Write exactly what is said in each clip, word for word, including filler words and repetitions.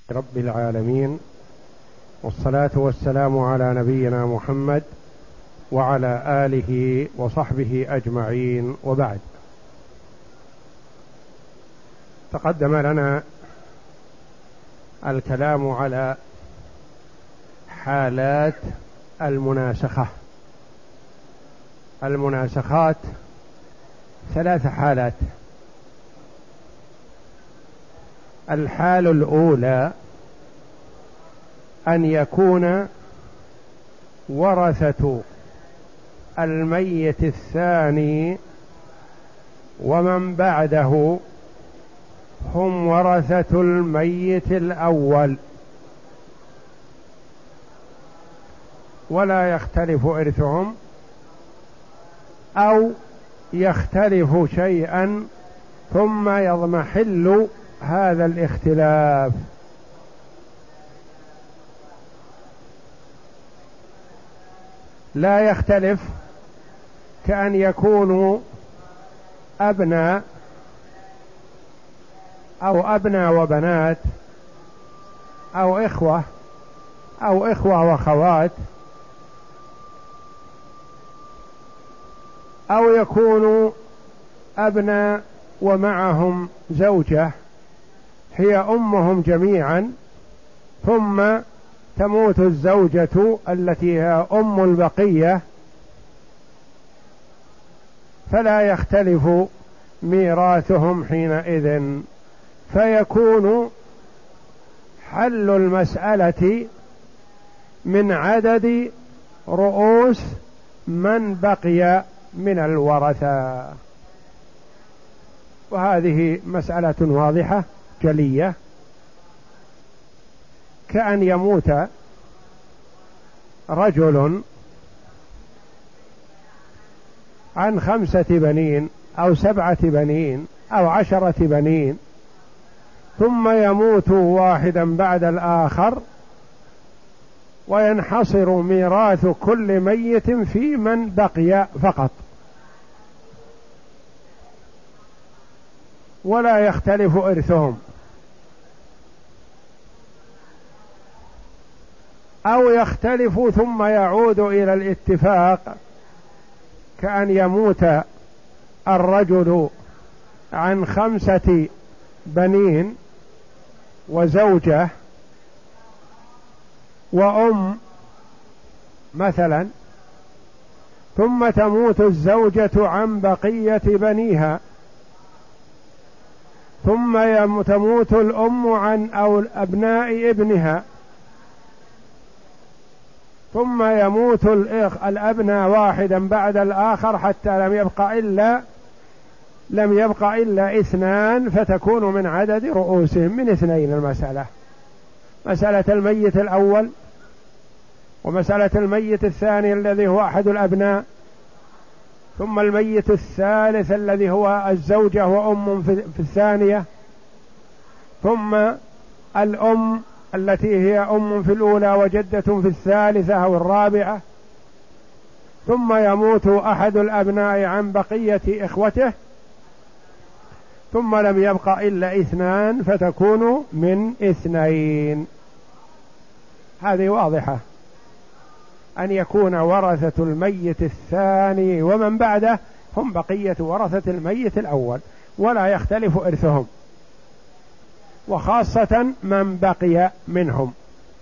رب العالمين، والصلاة والسلام على نبينا محمد وعلى آله وصحبه أجمعين، وبعد. تقدم لنا الكلام على حالات المناسخة. المناسخات ثلاث حالات. الحال الأولى أن يكون ورثة الميت الثاني ومن بعده هم ورثة الميت الأول، ولا يختلف إرثهم أو يختلف شيئا ثم يضمحل هذا الاختلاف. لا يختلف كأن يكونوا أبناء أو أبناء وبنات أو إخوة أو إخوة وأخوات، أو يكونوا أبناء ومعهم زوجة هي أمهم جميعا، ثم تموت الزوجة التي هي أم البقية، فلا يختلف ميراثهم حينئذ، فيكون حل المسألة من عدد رؤوس من بقي من الورثة. وهذه مسألة واضحة جلية، كأن يموت رجل عن خمسة بنين أو سبعة بنين أو عشرة بنين، ثم يموت واحدا بعد الآخر، وينحصر ميراث كل ميت في من بقي فقط، ولا يختلف إرثهم. أو يختلف ثم يعود إلى الاتفاق، كأن يموت الرجل عن خمسة بنين وزوجة وأم مثلا، ثم تموت الزوجة عن بقية بنيها، ثم تموت الأم عن أو أبناء ابنها، ثم يموت الإخ الأبناء واحدا بعد الآخر حتى لم يبقى إلا لم يبقى إلا اثنان، فتكون من عدد رؤوسهم من اثنين المسألة، مسألة الميت الأول ومسألة الميت الثاني الذي هو أحد الأبناء، ثم الميت الثالث الذي هو الزوجة وأم في الثانية، ثم الأم التي هي أم في الأولى وجدة في الثالثة أو الرابعة، ثم يموت أحد الأبناء عن بقية إخوته، ثم لم يبقى إلا اثنان فتكون من اثنين. هذه واضحة، أن يكون ورثة الميت الثاني ومن بعده هم بقية ورثة الميت الأول، ولا يختلف إرثهم، وخاصة من بقي منهم.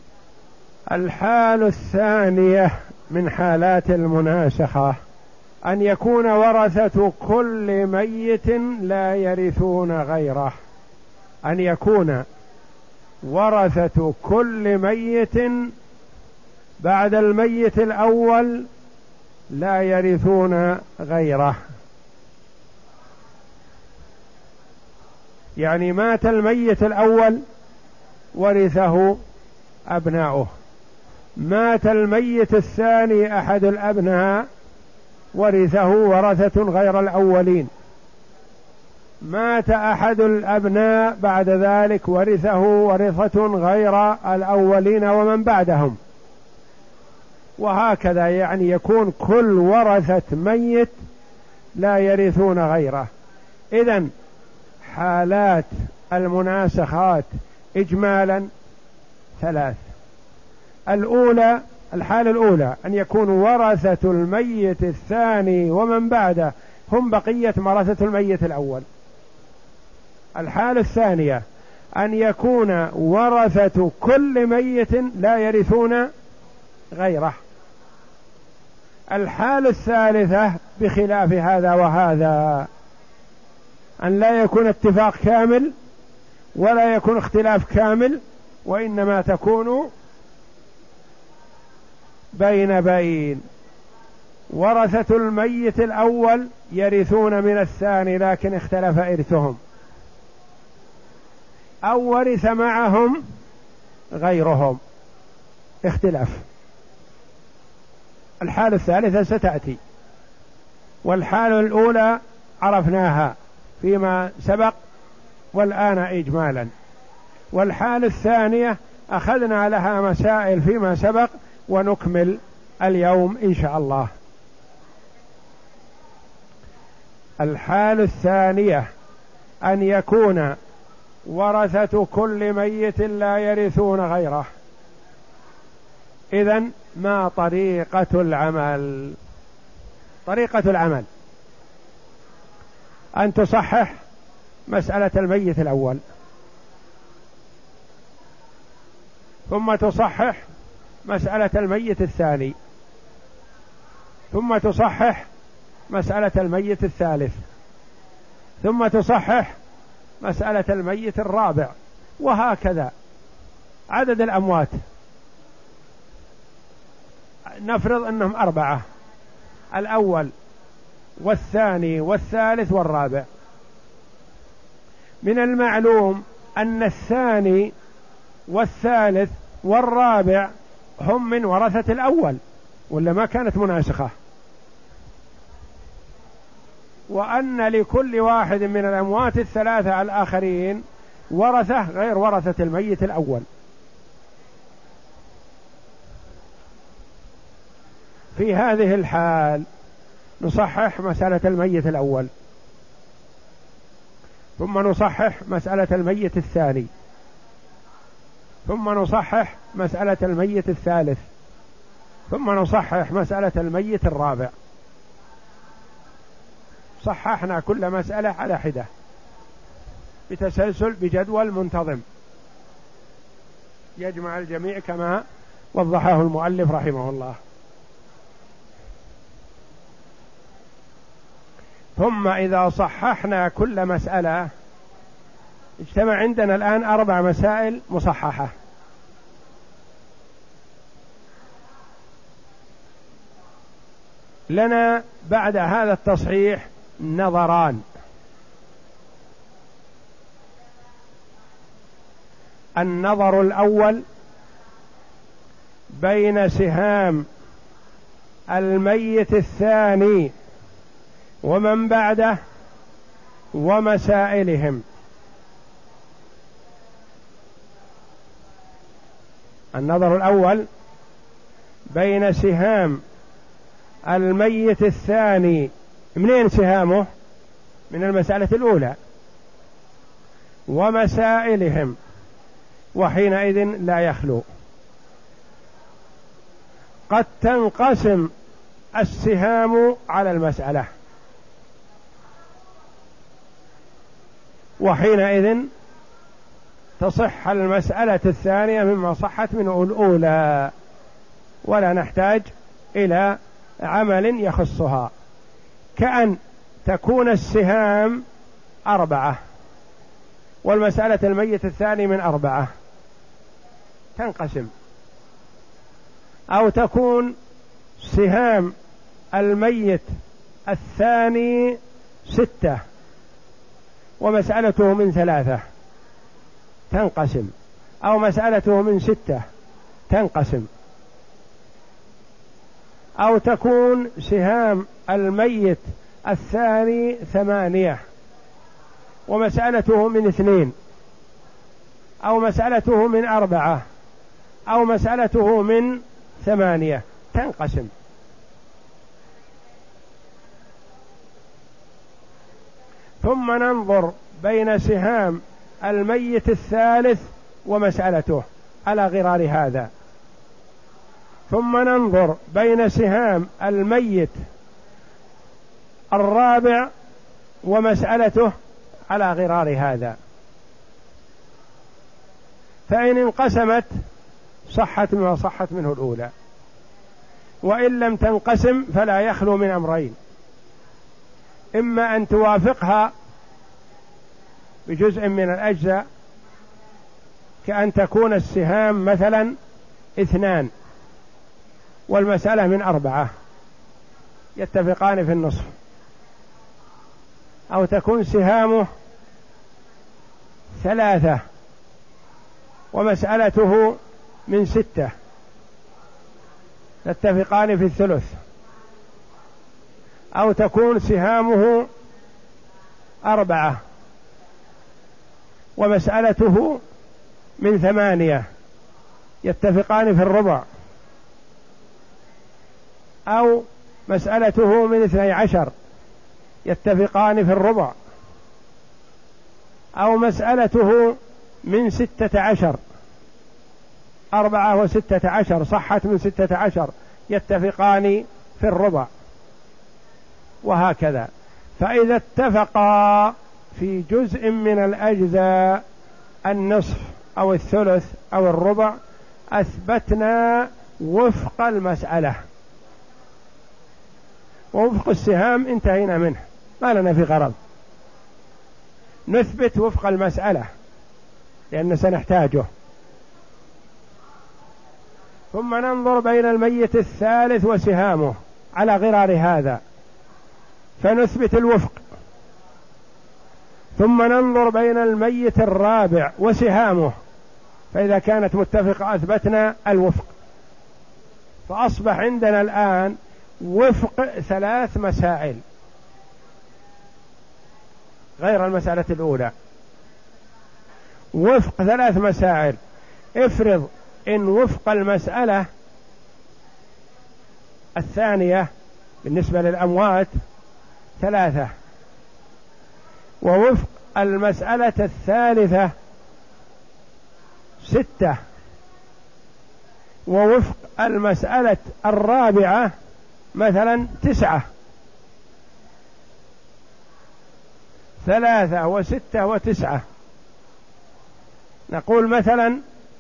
الحال الثانية من حالات المناسخة أن يكون ورثة كل ميت لا يرثون غيره. أن يكون ورثة كل ميت بعد الميت الأول لا يرثون غيره. يعني مات الميت الأول ورثه أبناؤه، مات الميت الثاني أحد الأبناء ورثه ورثة غير الأولين، مات أحد الأبناء بعد ذلك ورثه ورثة غير الأولين ومن بعدهم، وهكذا. يعني يكون كل ورثة ميت لا يرثون غيره. إذن حالات المناسخات إجمالا ثلاث. الأولى، الحالة الأولى أن يكون ورثة الميت الثاني ومن بعده هم بقية ورثة الميت الأول. الحالة الثانية أن يكون ورثة كل ميت لا يرثون غيره. الحالة الثالثة بخلاف هذا وهذا، أن لا يكون اتفاق كامل ولا يكون اختلاف كامل، وإنما تكون بين بين. ورثة الميت الأول يرثون من الثاني لكن اختلف إرثهم، أو ورث معهم غيرهم اختلاف. الحالة الثالثة ستأتي، والحالة الأولى عرفناها فيما سبق والآن إجمالا، والحالة الثانية أخذنا لها مسائل فيما سبق ونكمل اليوم إن شاء الله. الحالة الثانية أن يكون ورثة كل ميت لا يرثون غيره. إذن ما طريقة العمل؟ طريقة العمل أن تصحح مسألة الميت الأول، ثم تصحح مسألة الميت الثاني، ثم تصحح مسألة الميت الثالث، ثم تصحح مسألة الميت الرابع، وهكذا عدد الأموات. نفرض أنهم أربعة، الأول والثاني والثالث والرابع. من المعلوم أن الثاني والثالث والرابع هم من ورثة الأول، ولا ما كانت مناسخة، وأن لكل واحد من الأموات الثلاثة الآخرين ورثة غير ورثة الميت الأول. في هذه الحال نصحح مسألة الميت الأول، ثم نصحح مسألة الميت الثاني، ثم نصحح مسألة الميت الثالث، ثم نصحح مسألة الميت الرابع. صححنا كل مسألة على حدة بتسلسل بجدول منتظم يجمع الجميع كما وضحه المؤلف رحمه الله. ثم إذا صححنا كل مسألة اجتمع عندنا الآن أربع مسائل مصححة. لنا بعد هذا التصحيح نظران: النظر الأول بين سهام الميت الثاني ومن بعده ومسائلهم. النظر الأول بين سهام الميت الثاني، منين سهامه؟ من المسألة الأولى، ومسائلهم، وحينئذ لا يخلو. قد تنقسم السهام على المسألة، وحينئذ تصح المسألة الثانية مما صحت منه الأولى، ولا نحتاج إلى عمل يخصها. كأن تكون السهام أربعة والمسألة الميت الثاني من أربعة، تنقسم. أو تكون سهام الميت الثاني ستة ومسألته من ثلاثة، تنقسم. أو مسألته من ستة، تنقسم. أو تكون سهام الميت الثاني ثمانية ومسألته من اثنين، أو مسألته من أربعة، أو مسألته من ثمانية، تنقسم. ثم ننظر بين سهام الميت الثالث ومسألته، على غرار هذا. ثم ننظر بين سهام الميت الرابع ومسألته على غرار هذا، فإن انقسمت صحت ما صحت منه الأولى، وإن لم تنقسم فلا يخلو من أمرين: إما أن توافقها بجزء من الأجزاء، كأن تكون السهام مثلا اثنان والمسألة من أربعة يتفقان في النصف، أو تكون سهامه ثلاثة ومسألته من ستة يتفقان في الثلث، أو تكون سهامه أربعة ومسألته من ثمانية يتفقان في الربع، أو مسألته من اثني عشر يتفقان في الربع، أو مسألته من ستة عشر، أربعة وستة عشر صحت من ستة عشر يتفقان في الربع، وهكذا. فإذا اتفقا في جزء من الأجزاء النصف أو الثلث أو الربع أثبتنا وفق المسألة، ووفق السهام انتهينا منه، ما لنا في غرض، نثبت وفق المسألة لأن سنحتاجه. ثم ننظر بين الميت الثالث وسهامه على غرار هذا فنثبت الوفق. ثم ننظر بين الميت الرابع وسهامه، فإذا كانت متفقة أثبتنا الوفق. فأصبح عندنا الآن وفق ثلاث مسائل غير المسألة الأولى، وفق ثلاث مسائل. افرض إن وفق المسألة الثانية بالنسبة للأموات ثلاثة، ووفق المسألة الثالثة ستة، ووفق المسألة الرابعة مثلا تسعة. ثلاثة وستة وتسعة. نقول مثلا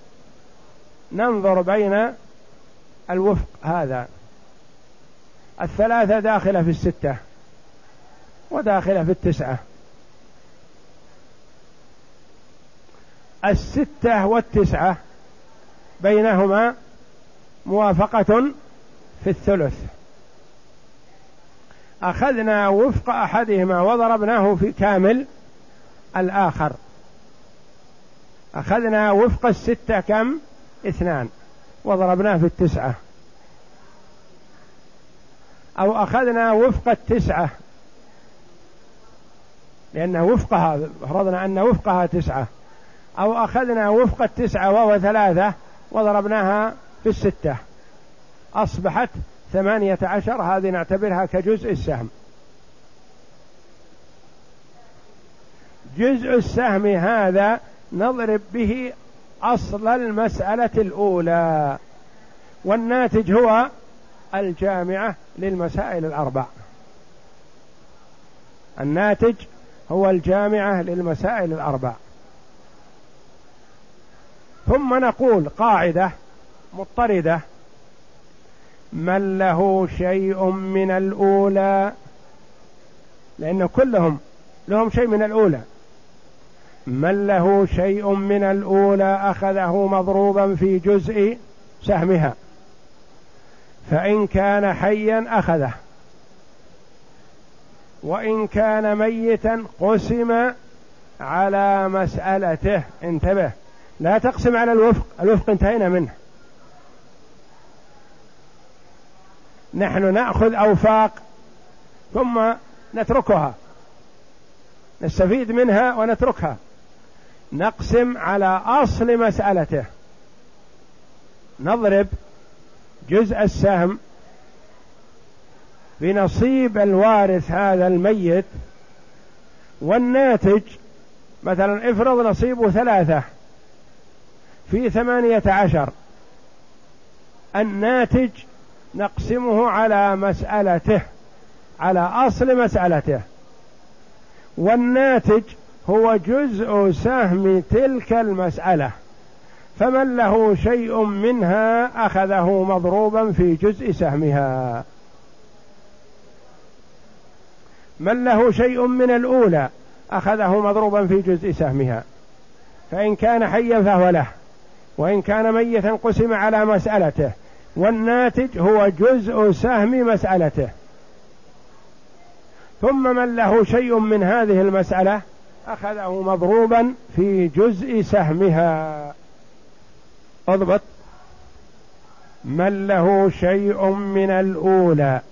ننظر بين الوفق هذا، الثلاثة داخلة في الستة وداخلة في التسعة، الستة والتسعة بينهما موافقة في الثلث. أخذنا وفق أحدهما وضربناه في كامل الآخر. أخذنا وفق الستة كم؟ اثنان وضربناه في التسعة. أو أخذنا وفق التسعة لأن وفقها فرضنا أن وفقها تسعة، أو أخذنا وفق التسعة وهو ثلاثة وضربناها في الستة أصبحت ثمانية عشر. هذه نعتبرها كجزء السهم. جزء السهم هذا نضرب به أصل المسألة الأولى، والناتج هو الجامعة للمسائل الأربع. الناتج هو الجامعة للمسائل الأربع. ثم نقول قاعدة مضطردة: من له شيء من الأولى، لأن كلهم لهم شيء من الأولى، من له شيء من الأولى أخذه مضروبا في جزء سهمها، فإن كان حيا أخذه، وإن كان ميتا قسم على مسألته. انتبه، لا تقسم على الوفق، الوفق انتهينا منه. نحن نأخذ أوفاق ثم نتركها، نستفيد منها ونتركها. نقسم على أصل مسألته، نضرب جزء السهم بنصيب الوارث هذا الميت، والناتج مثلا افرض نصيبه ثلاثة، في ثمانية عشر، الناتج نقسمه على مسألته، على أصل مسألته، والناتج هو جزء سهم تلك المسألة، فمن له شيء منها أخذه مضروبا في جزء سهمها. من له شيء من الأولى أخذه مضروبا في جزء سهمها، فإن كان حيا فهو له، وإن كان ميتا قسم على مسألته، والناتج هو جزء سهم مسألته. ثم من له شيء من هذه المسألة أخذه مضروبا في جزء سهمها. اضبط: من له شيء من الأولى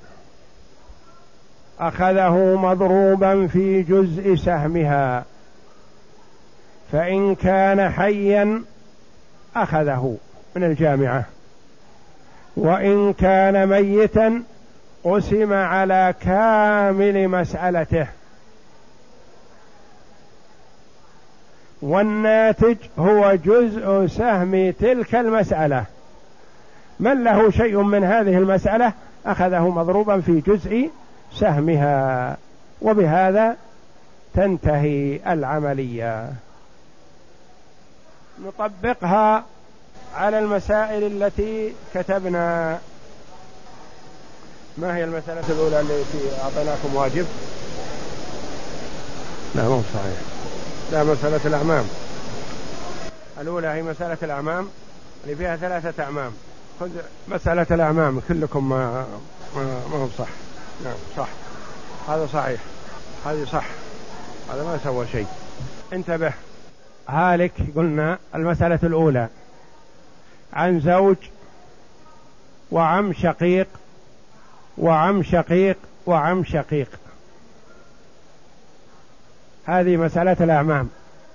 أخذه مضروبا في جزء سهمها، فإن كان حيا أخذه من الجامعة، وإن كان ميتا قسم على كامل مسألته، والناتج هو جزء سهم تلك المسألة. من له شيء من هذه المسألة أخذه مضروبا في جزء سهمها. وبهذا تنتهي العملية. نطبقها على المسائل التي كتبنا. ما هي المسألة الأولى التي أعطيناكم واجب؟ لا مو صحيح، لا، مسألة الأعمام الأولى هي مسألة الأعمام اللي فيها ثلاثة أعمام. خذ مسألة الأعمام كلكم. ما ما, ما هو صح. نعم صح، هذا صحيح، هذه صح، هذا ما سوى شيء. انتبه. هالك قلنا المسألة الأولى عن زوج وعم شقيق وعم شقيق وعم شقيق، هذه مسألة الأعمام.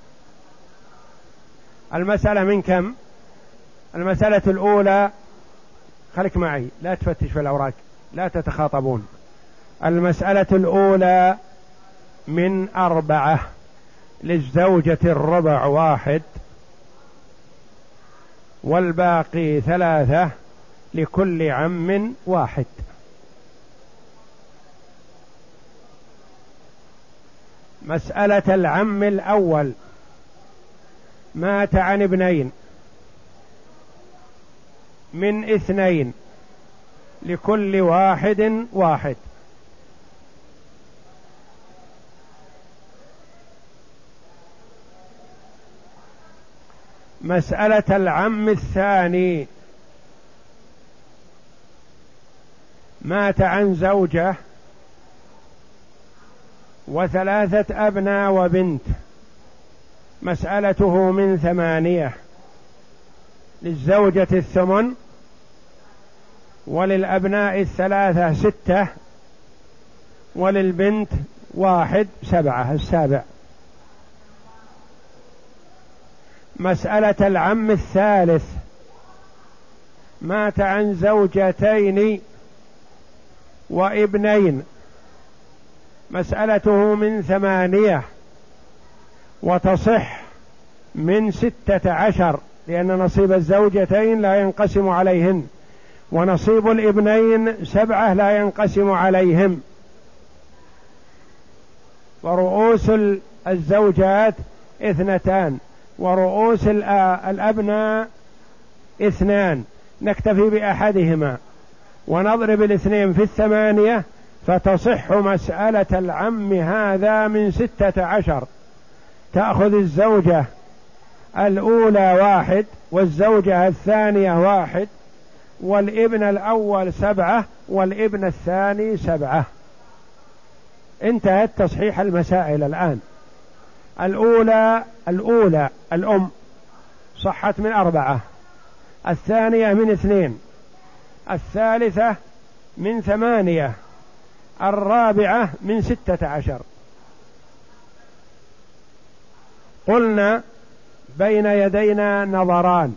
المسألة من كم؟ المسألة الأولى، خليك معي لا تفتش في الأوراق، لا تتخاطبون. المسألة الأولى من أربعة، للزوجة الربع واحد، والباقي ثلاثة، لكل عم واحد. مسألة العم الأول مات عن ابنين من اثنين، لكل واحد واحد. مسألة العم الثاني مات عن زوجة وثلاثة أبناء وبنت، مسألته من ثمانية، للزوجة الثمن، وللأبناء الثلاثة ستة، وللبنت واحد سبعة، السابع. مسألة العم الثالث مات عن زوجتين وابنين، مسألته من ثمانية، وتصح من ستة عشر، لأن نصيب الزوجتين لا ينقسم عليهن، ونصيب الابنين سبعة لا ينقسم عليهم، ورؤوس الزوجات اثنتان، ورؤوس الأبناء اثنان، نكتفي بأحدهما ونضرب الاثنين في الثمانية، فتصح مسألة العم هذا من ستة عشر. تأخذ الزوجة الأولى واحد، والزوجة الثانية واحد، والابن الأول سبعة، والابن الثاني سبعة. انتهت تصحيح المسائل الآن. الأولى الأولى الأم صحت من أربعة، الثانية من اثنين، الثالثة من ثمانية، الرابعة من ستة عشر. قلنا بين يدينا نظران.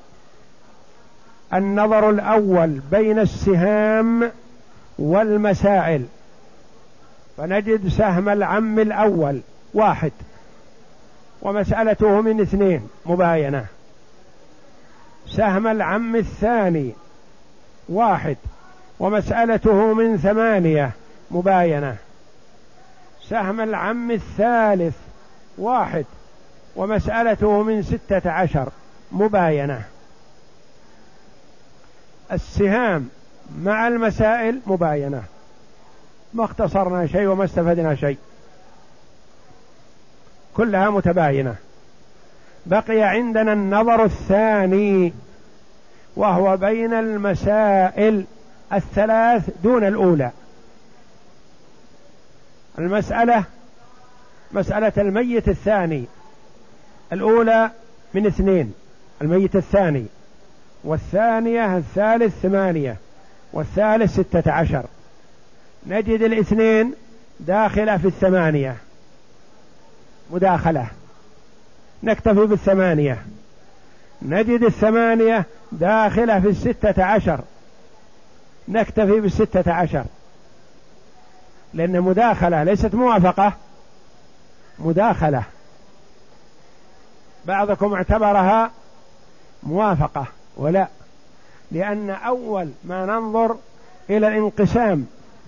النظر الأول بين السهام والمسائل، فنجد سهم العم الأول واحد، ومسألته من اثنين مباينة. سهم العم الثاني واحد ومسألته من ثمانية مباينة. سهم العم الثالث واحد ومسألته من ستة عشر مباينة. السهام مع المسائل مباينة، ما اختصرنا شيء وما استفدنا شيء، كلها متباينة. بقي عندنا النظر الثاني وهو بين المسائل الثلاث دون الأولى. المسألة مسألة الميت الثاني، الأولى من اثنين الميت الثاني، والثانية الثالث ثمانية، والثالث ستة عشر. نجد الاثنين داخلة في الثمانية مداخلة، نكتفي بالثمانية. نجد الثمانية داخلة في الستة عشر، نكتفي بالستة عشر، لأن مداخلة ليست موافقة، مداخلة. بعضكم اعتبرها موافقة، ولا، لأن أول ما ننظر إلى الانقسام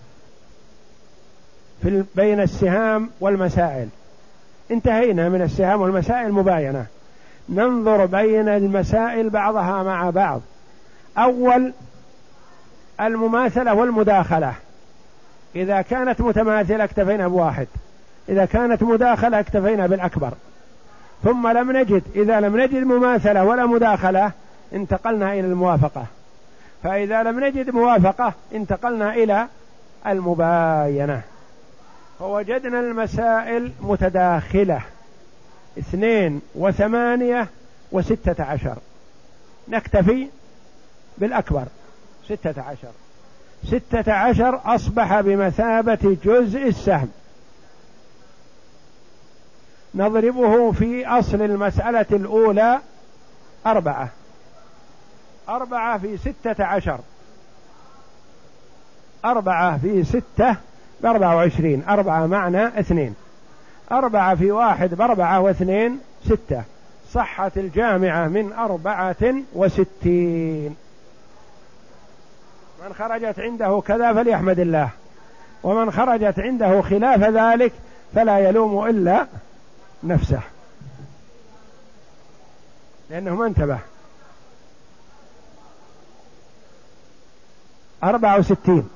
في بين السهام والمسائل، انتهينا من السهام والمسائل مباينة، ننظر بين المسائل بعضها مع بعض. أول المماثلة والمداخلة، إذا كانت متماثلة اكتفينا بواحد، إذا كانت مداخلة اكتفينا بالأكبر. ثم لم نجد، إذا لم نجد مماثلة ولا مداخلة انتقلنا إلى الموافقة، فإذا لم نجد موافقة انتقلنا إلى المباينة. فوجدنا المسائل متداخلة، اثنين وثمانية وستة عشر، نكتفي بالأكبر ستة عشر. ستة عشر أصبح بمثابة جزء السهم، نضربه في أصل المسألة الأولى أربعة، أربعة في ستة عشر، أربعة في ستة بأربعة وعشرين، أربعة معنى اثنين، أربعة في واحد بأربعة واثنين ستة، صحت الجامعة من أربعة وستين. من خرجت عنده كذا فليحمد الله، ومن خرجت عنده خلاف ذلك فلا يلوم إلا نفسه، لأنه ما انتبه. أربعة وستين.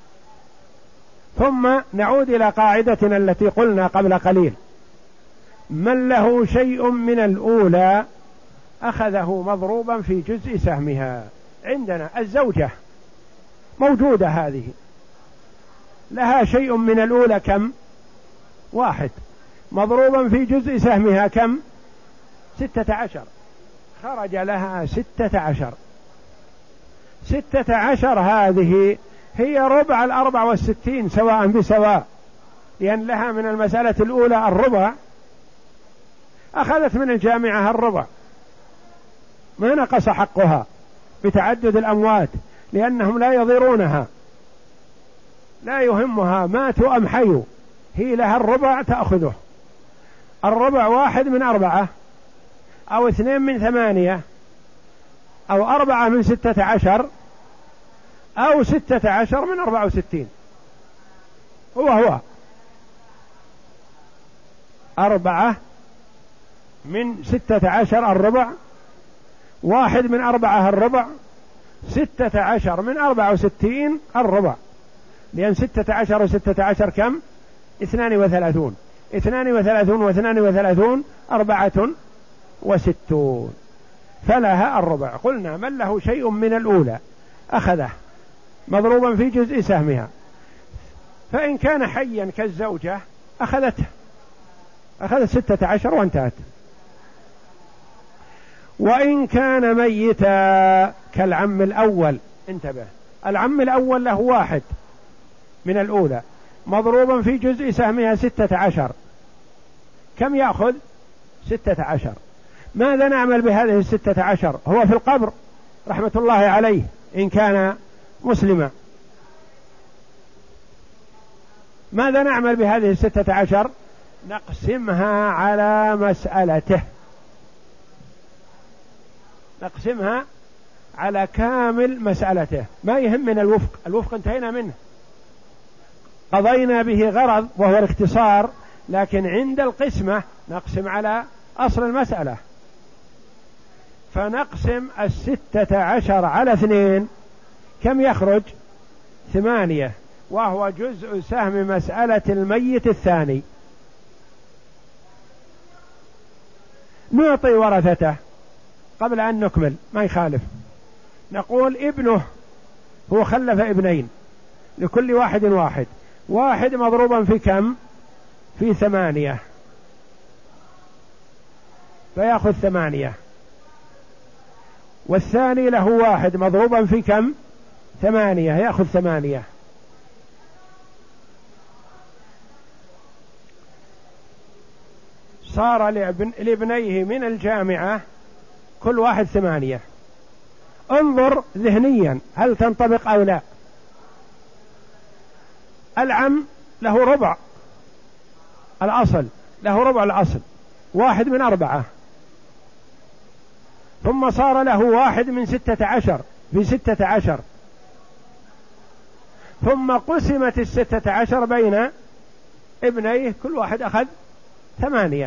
ثم نعود إلى قاعدتنا التي قلنا قبل قليل: من له شيء من الأولى أخذه مضروبا في جزء سهمها. عندنا الزوجة موجودة، هذه لها شيء من الأولى كم؟ واحد، مضروبا في جزء سهمها كم؟ ستة عشر، خرج لها ستة عشر. ستة عشر هذه هي ربع الأربع والستين سواء بسواء، لأن لها من المسألة الأولى الربع، أخذت من الجامعة الربع، ما نقص حقها بتعدد الأموات، لأنهم لا يضيرونها، لا يهمها ماتوا أم حيوا، هي لها الربع تأخذه. الربع واحد من أربعة، أو اثنين من ثمانية، أو أربعة من ستة عشر، أو ستة عشر من أربعة وستين، هو هو أربعة من ستة عشر الربع، واحد من أربعة الربع، ستة عشر من أربعة وستين الربع، لأن ستة عشر وستة عشر كم؟ اثنان وثلاثون، اثنان وثلاثون واثنان وثلاثون أربعة وستون، فلها الربع. قلنا من له شيء من الأولى أخذه مضروبا في جزء سهمها، فإن كان حيا كالزوجة أخذته، أخذت ستة عشر وانتهت. وإن كان ميتا كالعم الأول، انتبه، العم الأول له واحد من الأولى مضروبا في جزء سهمها ستة عشر، كم يأخذ؟ ستة عشر. ماذا نعمل بهذه الستة عشر؟ هو في القبر رحمة الله عليه إن كان مسلما، ماذا نعمل بهذه الستة عشر؟ نقسمها على مسألته، نقسمها على كامل مسألته، ما يهم من الوفق، الوفق انتهينا منه، قضينا به غرض وهو الاختصار، لكن عند القسمة نقسم على أصل المسألة. فنقسم الستة عشر على اثنين، كم يخرج؟ ثمانية، وهو جزء سهم مسألة الميت الثاني. نعطي ورثته قبل أن نكمل، ما يخالف، نقول ابنه، هو خلف ابنين لكل واحد واحد، واحد مضروبا في كم؟ في ثمانية، فيأخذ ثمانية، والثاني له واحد مضروبا في كم؟ ثمانية، يأخذ ثمانية. صار لابن لابنيه من الجامعة كل واحد ثمانية. انظر ذهنيا هل تنطبق أو لا. العم له ربع الأصل، له ربع الأصل، واحد من أربعة، ثم صار له واحد من ستة عشر في ستة عشر، ثم قسمت الستة عشر بين ابنيه كل واحد أخذ ثمانية.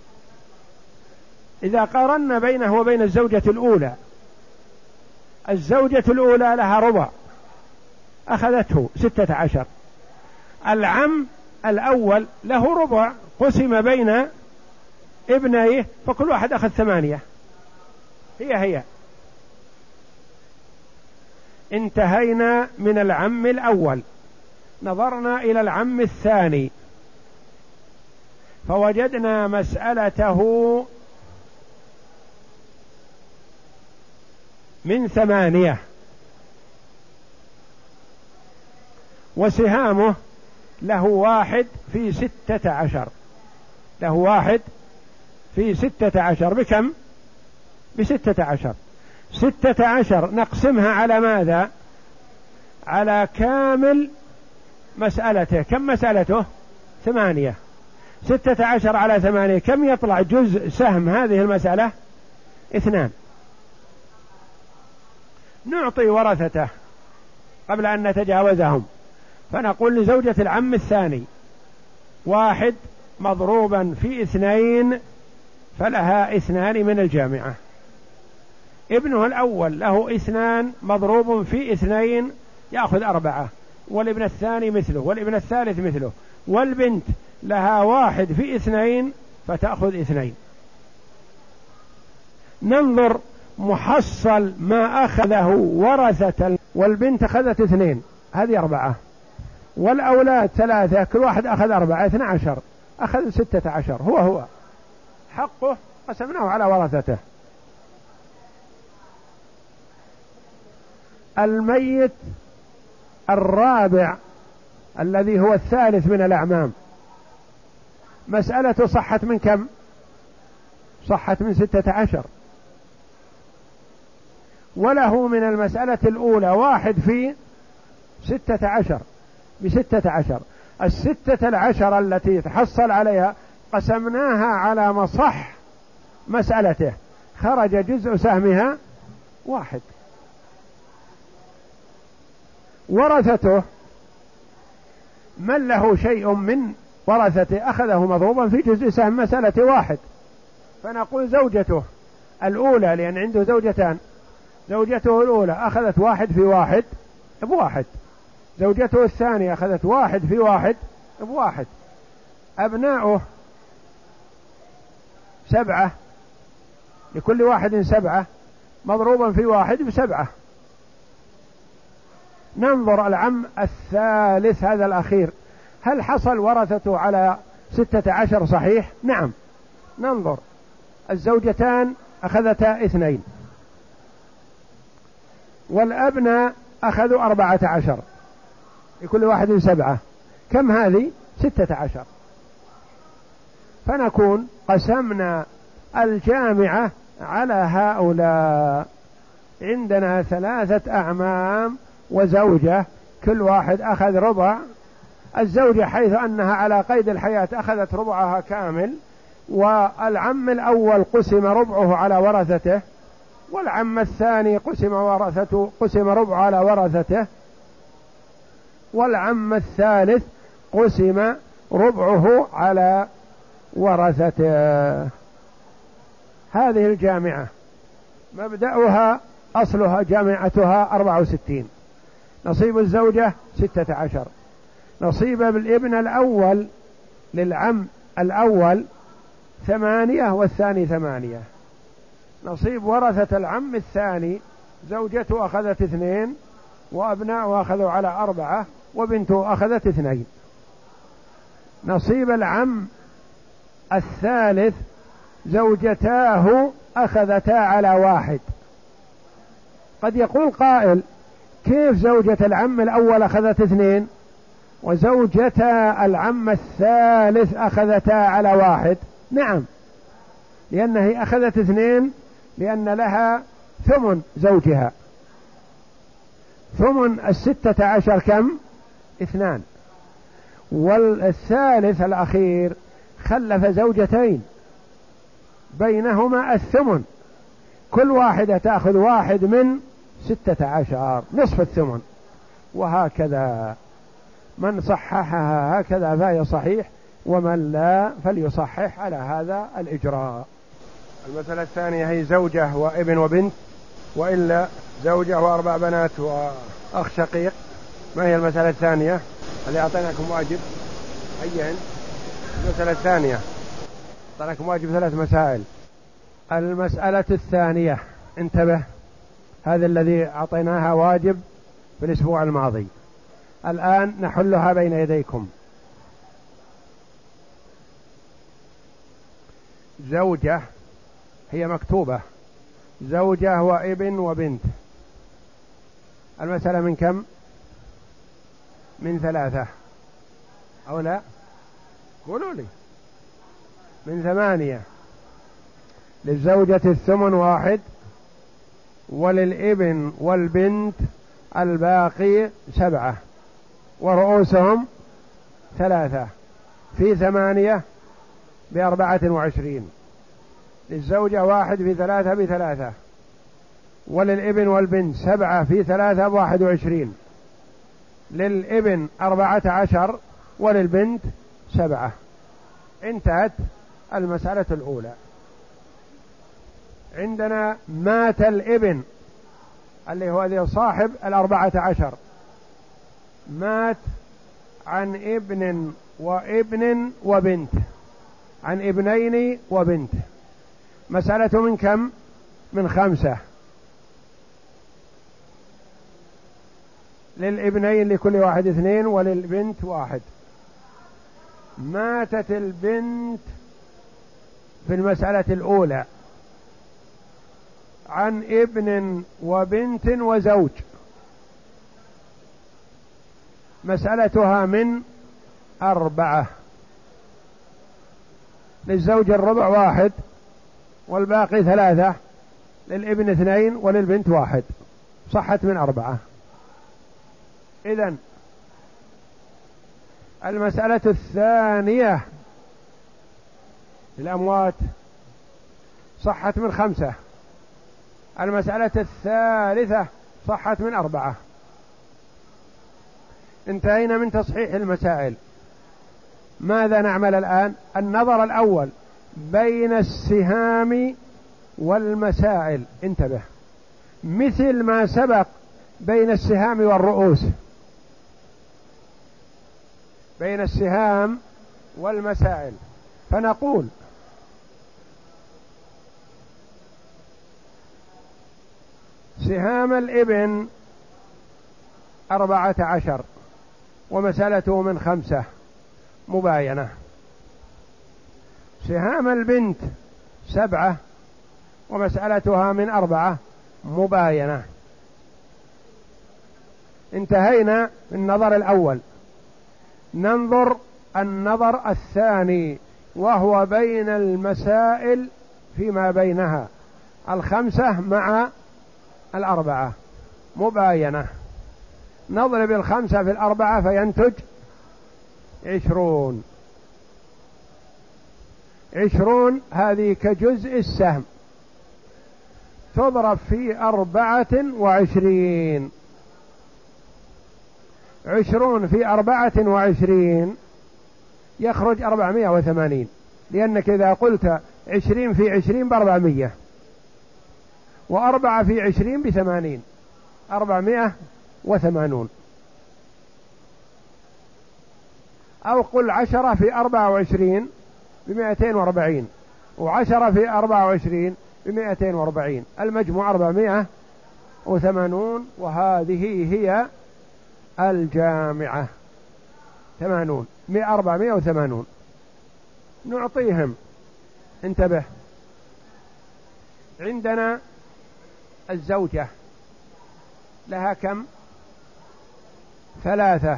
إذا قارنا بينه وبين الزوجة الأولى، الزوجة الأولى لها ربع أخذته ستة عشر، العم الأول له ربع قسم بين ابنيه فكل واحد أخذ ثمانية، هي هي. انتهينا من العم الأول، نظرنا إلى العم الثاني فوجدنا مسألته من ثمانية، وسهامه له واحد في ستة عشر، له واحد في ستة عشر بكم؟ بستة عشر. ستة عشر نقسمها على ماذا؟ على كامل مسألته. كم مسألته؟ ثمانية. ستة عشر على ثمانية كم يطلع جزء سهم هذه المسألة؟ اثنان. نعطي ورثته قبل أن نتجاوزهم، فنقول لزوجة العم الثاني واحد مضروبا في اثنين فلها اثنان من الجامعة، ابنه الأول له اثنان مضروب في اثنين يأخذ أربعة، والابن الثاني مثله، والابن الثالث مثله، والبنت لها واحد في اثنين فتأخذ اثنين. ننظر محصل ما أخذه ورثة، والبنت أخذت اثنين، هذه أربعة، والأولاد ثلاثة، كل واحد أخذ أربعة، اثنى عشر، أخذ ستة عشر، هو هو حقه قسمناه على ورثته. الميت الرابع الذي هو الثالث من الأعمام مسألته صحت من كم؟ صحت من ستة عشر، وله من المسألة الأولى واحد في ستة عشر بستة عشر. الستة العشر التي تحصل عليها قسمناها على مصح مسألته، خرج جزء سهمها واحد. ورثته من له شيء من ورثته أخذه مضروبا في جزء سهم مسألة واحد، فنقول زوجته الأولى، لأن عنده زوجتان، زوجته الأولى أخذت واحد في واحد بواحد، زوجته الثانية أخذت واحد في واحد بواحد، أبناؤه سبعة لكل واحد سبعة مضروبا في واحد بسبعة. ننظر العم الثالث هذا الأخير هل حصل ورثته على ستة عشر صحيح؟ نعم. ننظر الزوجتان أخذتا اثنين، والأبناء أخذوا أربعة عشر لكل واحد سبعة، كم هذه؟ ستة عشر. فنكون قسمنا الجامعة على هؤلاء. عندنا ثلاثة أعمام وزوجة، كل واحد أخذ ربع. الزوجة حيث أنها على قيد الحياة أخذت ربعها كامل، والعم الأول قسم ربعه على ورثته، والعم الثاني قسم ورثته قسم ربع على ورثته، والعم الثالث قسم ربعه على ورثته. هذه الجامعة مبدأها أصلها جامعتها أربعة وستين. نصيب الزوجة ستة عشر، نصيب الابن الأول للعم الأول ثمانية والثاني ثمانية، نصيب ورثة العم الثاني زوجته أخذت اثنين وأبناؤه أخذوا على أربعة وبنته أخذت اثنين. نصيب العم الثالث زوجتاه أخذتا على واحد. قد يقول قائل كيف زوجة العم الأول أخذت اثنين وزوجتا العم الثالث أخذتا على واحد؟ نعم، لأنها أخذت اثنين لأن لها ثمن زوجها، ثمن الستة عشر كم؟ اثنان. والثالث الأخير خلف زوجتين بينهما الثمن، كل واحدة تأخذ واحد من ستة عشر نصف الثمن، وهكذا. من صححها هكذا فهي صحيح، ومن لا فليصحح على هذا الإجراء. المسألة الثانية هي زوجة وابن وبنت، وإلا زوجة وأربع بنات وأخ شقيق. ما هي المسألة الثانية اللي أعطيناكم واجب؟ أيهن؟ المسألة الثانية أعطيناكم واجب ثلاث مسائل. المسألة الثانية انتبه، هذا الذي أعطيناها واجب في الأسبوع الماضي، الآن نحلها بين يديكم. زوجة هي مكتوبة، زوجة وابن وبنت. المسألة من كم؟ من ثلاثة أو لا؟ قولوا لي. من ثمانية. للزوجة الثمن واحد، وللابن والبنت الباقي سبعة، ورؤوسهم ثلاثة، في ثمانية بأربعة وعشرين. للزوجة واحد في ثلاثة بثلاثة، وللابن والبنت سبعة في ثلاثة بواحد وعشرين. للابن أربعة عشر وللبنت سبعة. انتهت المسألة الأولى. عندنا مات الابن اللي هو ذي صاحب الأربعة عشر، مات عن ابن وابن وبنت، عن ابنين وبنت. مسألة من كم؟ من خمسة. للابنين لكل واحد اثنين وللبنت واحد. ماتت البنت في المسألة الأولى عن ابن وبنت وزوج، مسألتها من أربعة. للزوج الربع واحد والباقي ثلاثة، للابن اثنين وللبنت واحد، صحت من أربعة. إذن المسألة الثانية الأموات صحت من خمسة. المسألة الثالثة صحت من أربعة. انتهينا من تصحيح المسائل. ماذا نعمل الآن؟ النظر الأول بين السهام والمسائل. انتبه، مثل ما سبق بين السهام والرؤوس، بين السهام والمسائل. فنقول سهام الابن أربعة عشر ومسألته من خمسة مباينة. سهام البنت سبعة ومسألتها من أربعة مباينة. انتهينا من النظر الأول. ننظر النظر الثاني وهو بين المسائل فيما بينها، الخمسة مع الأربعة مباينة. نضرب الخمسة في الأربعة فينتج عشرون. عشرون هذه كجزء السهم، تضرب في أربعة وعشرين. عشرون في أربعة وعشرين يخرج أربعمائة وثمانين، لأنك إذا قلت عشرين في عشرين بأربعمية، وأربعة في عشرين بثمانين، أربعمائة وثمانون. أو قل عشرة في أربعة وعشرين بمائتين وأربعين، وعشرة في أربعة وعشرين بمائتين وأربعين، المجموع أربعمائة وثمانون. وهذه هي الجامعة، ثمانون أربعمائة وثمانون. نعطيهم، انتبه، عندنا الزوجة لها كم؟ ثلاثة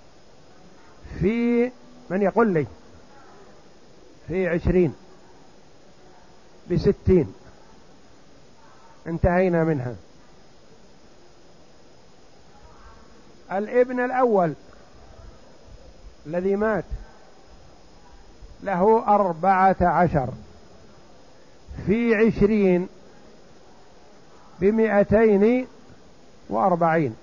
في، من يقول لي؟ في عشرين بستين، انتهينا منها. الابن الأول الذي مات له أربعة عشر في عشرين بمئتين وأربعين،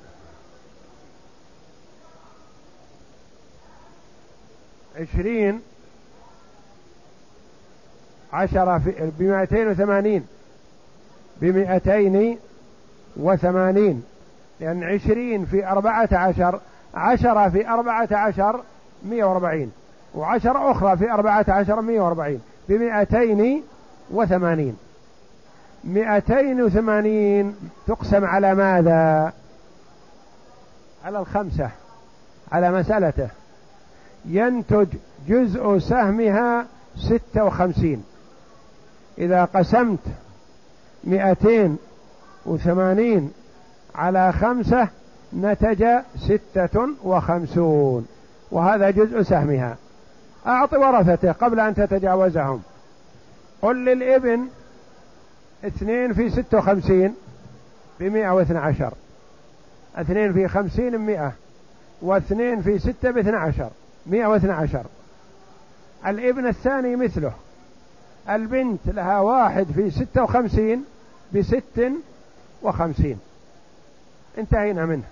عشرين عشرة في بمئتين وثمانين، بمئتين وثمانين، لأن عشرين في أربعة عشر، عشرة في أربعة عشر مئة وأربعين، وعشر أخرى في أربعة عشر مئة وأربعين، بمئتين وثمانين. مئتين وثمانين تقسم على ماذا؟ على الخمسة، على مسألته، ينتج جزء سهمها ستة وخمسين. إذا قسمت مئتين وثمانين على خمسة نتج ستة وخمسون، وهذا جزء سهمها. أعط ورثته قبل أن تتجاوزهم. قل للابن اثنين في ستة وخمسين بمئة واثنى عشر، اثنين في خمسين مئة، واثنين في ستة باثنى عشر، مئة واثنى عشر. الابن الثاني مثله. البنت لها واحد في ستة وخمسين بست وخمسين، انتهينا منه.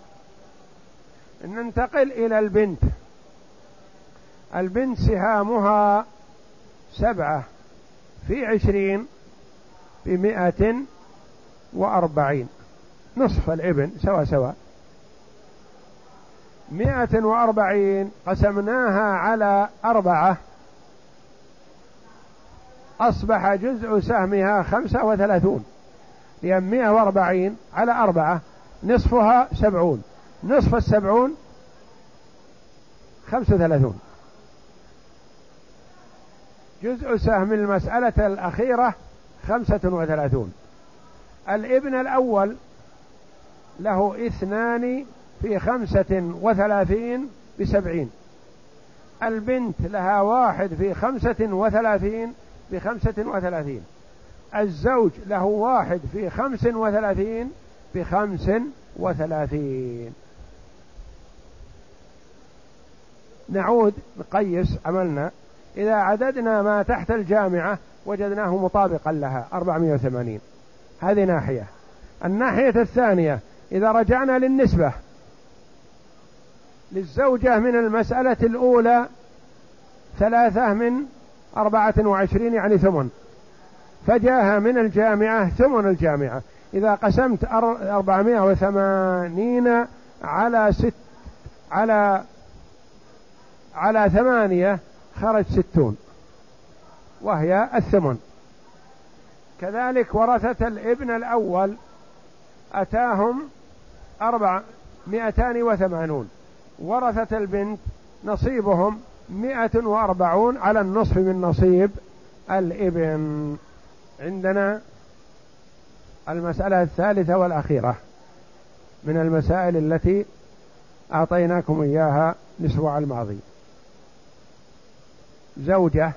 ننتقل إلى البنت. البنت سهامها سبعة في عشرين بمئة وأربعين، نصف الابن سوا سوا. مئة وأربعين قسمناها على أربعة أصبح جزء سهمها خمسة وثلاثون، لأن مئة وأربعين على أربعة نصفها سبعون، نصف السبعون خمسة وثلاثون. جزء سهم المسألة الأخيرة خمسة وثلاثون. الابن الأول له اثنان في خمسة وثلاثين بسبعين. البنت لها واحد في خمسة وثلاثين بخمسة وثلاثين. الزوج له واحد في خمس وثلاثين بخمس وثلاثين. نعود نقيس عملنا. إذا عددنا ما تحت الجامعة وجدناه مطابقا لها أربعمائة وثمانين. هذه ناحية. الناحية الثانية إذا رجعنا للنسبة للزوجة من المسألة الأولى ثلاثة من أربعة وعشرين يعني ثمن، فجاءها من الجامعة ثمن الجامعة. إذا قسمت أربعمائة وثمانين على ست على على ثمانية خرج ستون، وهي الثمن. كذلك ورثة الابن الأول أتاهم أربع مئتان وثمانون. ورثة البنت نصيبهم مئة وأربعون على النصف من نصيب الابن. عندنا المسألة الثالثة والأخيرة من المسائل التي أعطيناكم إياها الأسبوع الماضي. زوجة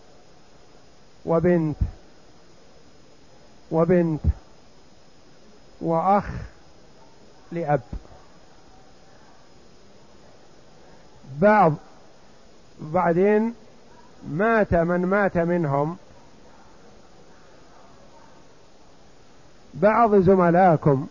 وبنت وبنت وأخ لأب. بعض بعدين مات من مات منهم بعض زملائكم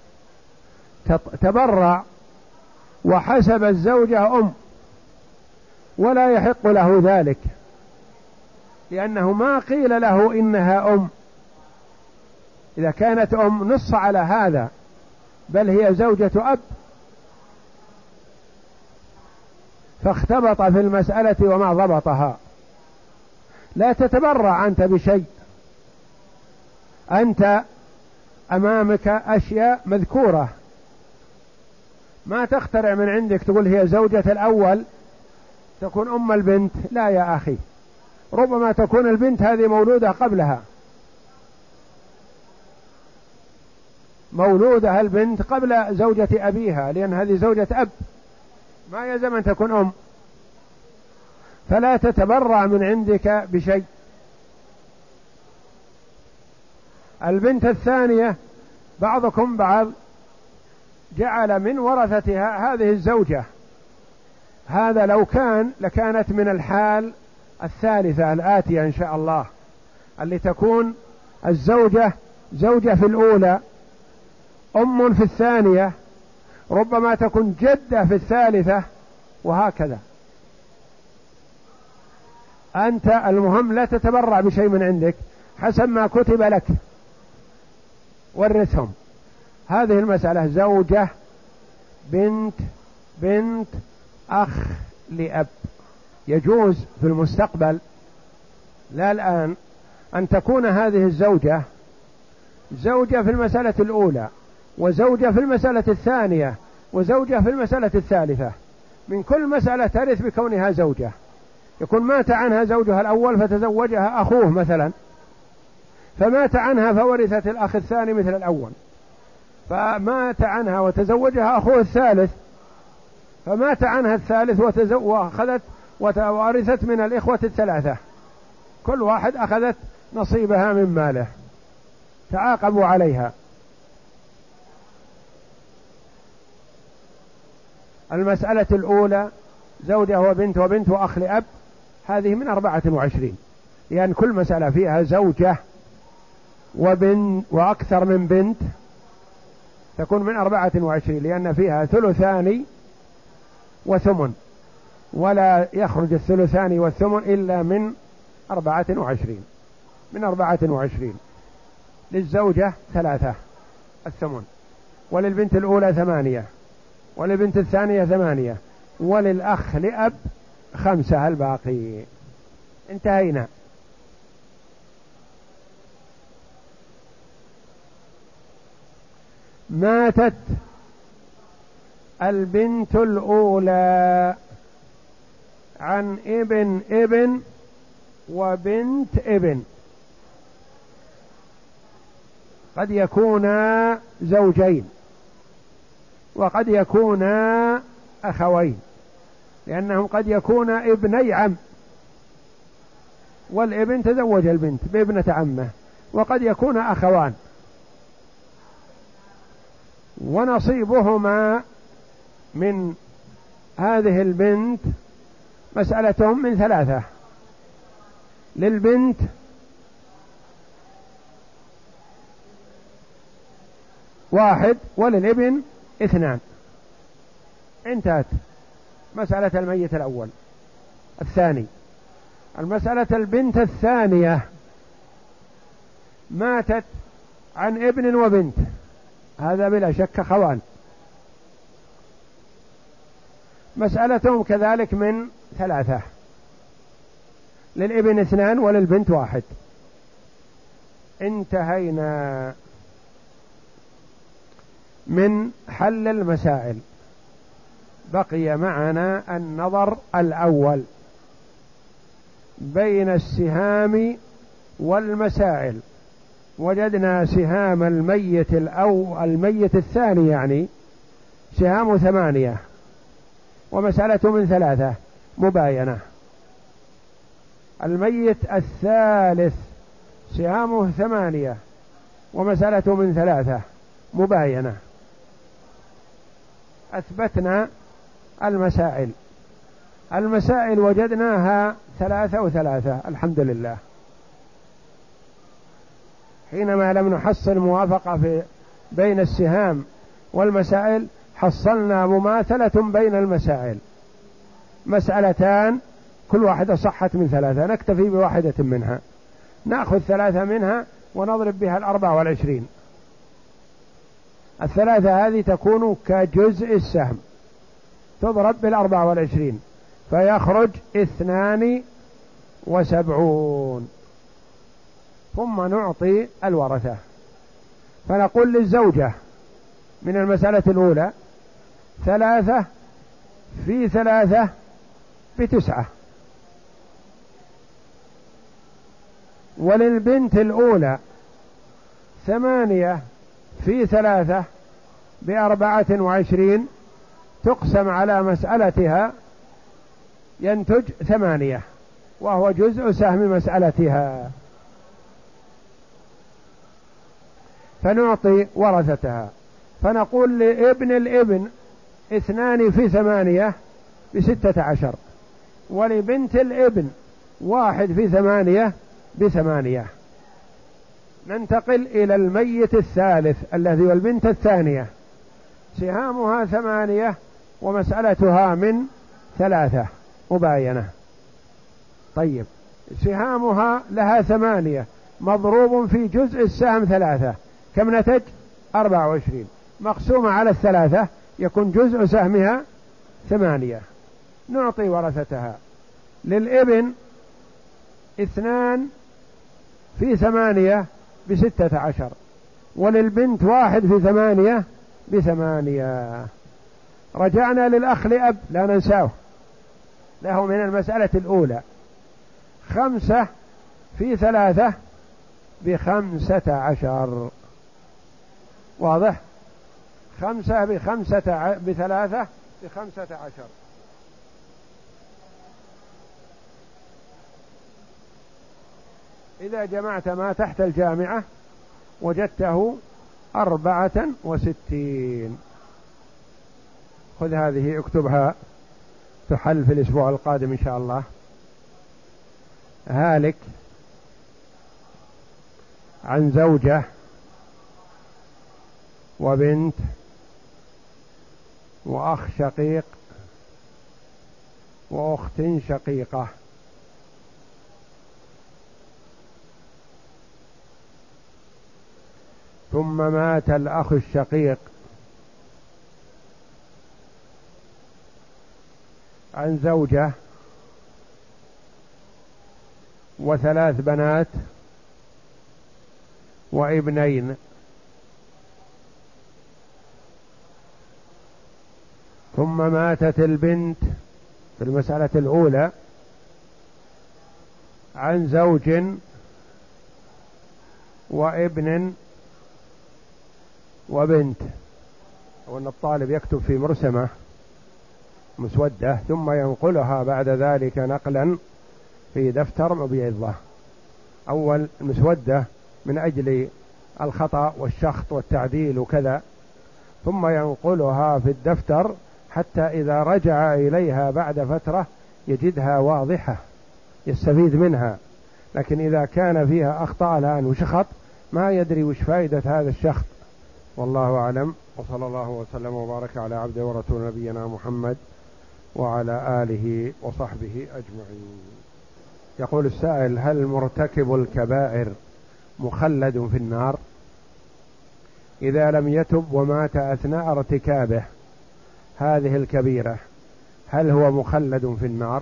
تبرع وحسب الزوجة أم ولا يحق له ذلك، لأنه ما قيل له إنها أم. إذا كانت أم نص على هذا، بل هي زوجة أب، فاختبط في المسألة وما ضبطها. لا تتبرع أنت بشيء، أنت أمامك أشياء مذكورة، ما تخترع من عندك تقول هي زوجة الأول تكون أم البنت. لا يا أخي، ربما تكون البنت هذه مولودة قبلها، مولودة البنت قبل زوجة أبيها، لأن هذه زوجة أب، ما يلزم أن تكون أم. فلا تتبرع من عندك بشيء. البنت الثانية بعضكم بعض جعل من ورثتها هذه الزوجة، هذا لو كان لكانت من الحال الثالثة الآتية إن شاء الله، اللي تكون الزوجة زوجة في الأولى، أم في الثانية، ربما تكون جدة في الثالثة، وهكذا. أنت المهم لا تتبرع بشيء من عندك، حسب ما كتب لك ورثهم. هذه المسألة زوجة، بنت، بنت أخ لأب، يجوز في المستقبل لا الآن أن تكون هذه الزوجة زوجة في المسألة الأولى، وزوجة في المسألة الثانية، وزوجة في المسألة الثالثة، من كل مسألة ترث بكونها زوجة. يكون مات عنها زوجها الأول فتزوجها أخوه مثلا، فمات عنها فورثت الأخ الثاني مثل الأول، فمات عنها وتزوجها أخوه الثالث، فمات عنها الثالث وأخذت وورثت من الإخوة الثلاثة، كل واحد أخذت نصيبها من ماله، تعاقبوا عليها. المسألة الأولى زوجة وبنت وبنت وأخ لأب، هذه من أربعة وعشرين، لأن يعني كل مسألة فيها زوجة وبنت وأكثر من بنت تكون من أربعة وعشرين، لأن فيها ثلثان وثمن، ولا يخرج الثلثان والثمن إلا من أربعة وعشرين. من أربعة وعشرين للزوجة ثلاثة الثمن، وللبنت الأولى ثمانية، وللبنت الثانية ثمانية، وللأخ لأب خمسة الباقي. انتهينا. ماتت البنت الأولى عن ابن ابن وبنت ابن، قد يكونا زوجين وقد يكونا أخوين، لأنهم قد يكونا ابني عم، والابن تزوج البنت بابنة عمه، وقد يكون أخوان، ونصيبهما من هذه البنت مسألتهم من ثلاثة. للبنت واحد، وللابن اثنان. انتهت مسألة الميت الأول. الثاني، المسألة البنت الثانية ماتت عن ابن وبنت، هذا بلا شك خوان، مسألتهم كذلك من ثلاثة، للابن اثنان وللبنت واحد. انتهينا من حل المسائل. بقي معنا النظر الأول بين السهام والمسائل. وجدنا سهام الميت الأو الميت الثاني يعني سهام ثمانية، ومسألة من ثلاثة مباينة. الميت الثالث سهامه ثمانية، ومسألة من ثلاثة مباينة. أثبتنا المسائل. المسائل وجدناها ثلاثة وثلاثة الحمد لله. حينما لم نحصل موافقة في بين السهام والمسائل حصلنا مماثلة بين المسائل، مسألتان كل واحدة صحت من ثلاثة، نكتفي بواحدة منها، نأخذ ثلاثة منها ونضرب بها الأربعة والعشرين. الثلاثة هذه تكون كجزء السهم، تضرب بالأربعة والعشرين فيخرج اثنان وسبعون. ثم نعطي الورثة، فنقول للزوجة من المسألة الأولى ثلاثة في ثلاثة بتسعة، وللبنت الأولى ثمانية في ثلاثة بأربعة وعشرين، تقسم على مسألتها ينتج ثمانية وهو جزء سهم مسألتها، فنعطي ورثتها. فنقول لابن الابن اثنان في ثمانية بستة عشر، ولبنت الابن واحد في ثمانية بثمانية. ننتقل إلى الميت الثالث الذي هو البنت الثانية، سهامها ثمانية ومسألتها من ثلاثة مباينة. طيب سهامها لها ثمانية مضروب في جزء السهم ثلاثة، كم نتج؟ أربعة وعشرين، مقسومة على الثلاثة يكون جزء سهمها ثمانية. نعطي ورثتها، للابن اثنان في ثمانية بستة عشر، وللبنت واحد في ثمانية بثمانية. رجعنا للأخ لأب لا ننساه، له من المسألة الأولى خمسة في ثلاثة بخمسة عشر، واضح؟ خمسة بخمسة ع... بثلاثة بخمسة عشر. إذا جمعت ما تحت الجامعة وجدته أربعة وستين. خذ هذه اكتبها تحل في الأسبوع القادم إن شاء الله. هالك عن زوجة وبنت وأخ شقيق وأخت شقيقة. ثم مات الأخ الشقيق عن زوجة وثلاث بنات وابنين. ثم ماتت البنت في المسألة الأولى عن زوج وابن وبنت، وأن الطالب يكتب في مرسمة مسودة ثم ينقلها بعد ذلك نقلا في دفتر مبيضة. أول المسودة من أجل الخطأ والشخط والتعديل وكذا، ثم ينقلها في الدفتر حتى إذا رجع إليها بعد فترة يجدها واضحة يستفيد منها. لكن إذا كان فيها أخطاء الآن وشخط ما يدري وش فائدة هذا الشخط. والله أعلم، وصلى الله وسلم وبارك على عبده ورسول نبينا محمد وعلى آله وصحبه أجمعين. يقول السائل: هل مرتكب الكبائر مخلد في النار؟ إذا لم يتب ومات أثناء ارتكابه هذه الكبيرة هل هو مخلد في النار؟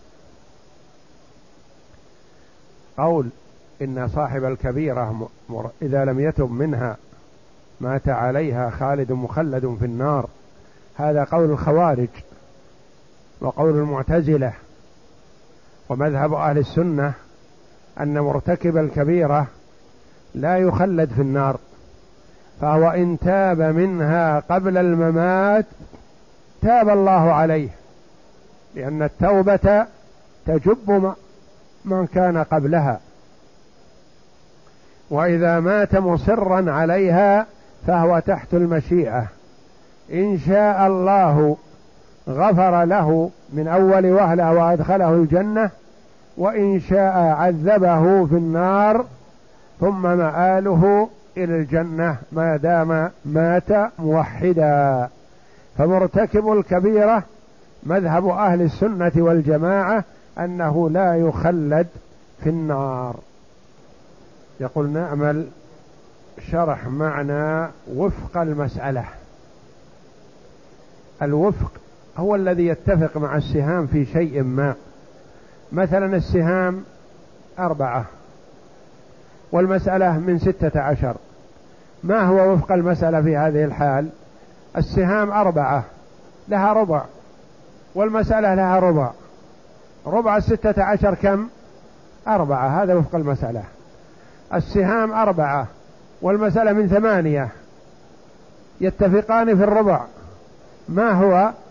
قول إن صاحب الكبيرة إذا لم يتب منها مات عليها خالد مخلد في النار، هذا قول الخوارج وقول المعتزلة. ومذهب أهل السنة أن مرتكب الكبيرة لا يخلد في النار، فهو إن تاب منها قبل الممات تاب الله عليه، لأن التوبة تجب من كان قبلها. وإذا مات مصرا عليها فهو تحت المشيئة، إن شاء الله غفر له من أول وهلة وأدخله الجنة، وإن شاء عذبه في النار ثم مآله إلى الجنة ما دام مات موحدا. فمرتكب الكبيرة مذهب أهل السنة والجماعة أنه لا يخلد في النار. يقول نعمل شرح معنى وفق المسألة. الوفق هو الذي يتفق مع السهام في شيء ما. مثلا السهام أربعة والمسألة من ستة عشر، ما هو وفق المسألة في هذه الحال؟ السهام أربعة لها ربع والمسألة لها ربع، ربع الستة عشر كم؟ أربعة، هذا وفق المسألة. السهام أربعة والمسألة من ثمانية، يتفقان في الربع، ما هو